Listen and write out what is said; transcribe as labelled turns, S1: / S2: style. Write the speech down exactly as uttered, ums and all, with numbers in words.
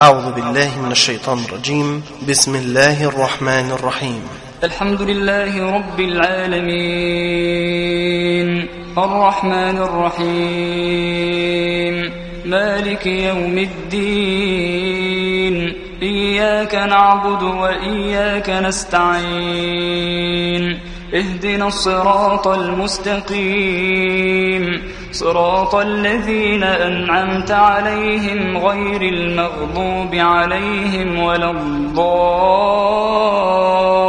S1: أعوذ بالله من الشيطان الرجيم. بسم الله الرحمن الرحيم.
S2: الحمد لله رب العالمين الرحمن الرحيم مالك يوم الدين إياك نعبد وإياك نستعين اهدنا الصراط المستقيم صراط الذين أنعمت عليهم غير المغضوب عليهم ولا الضالين.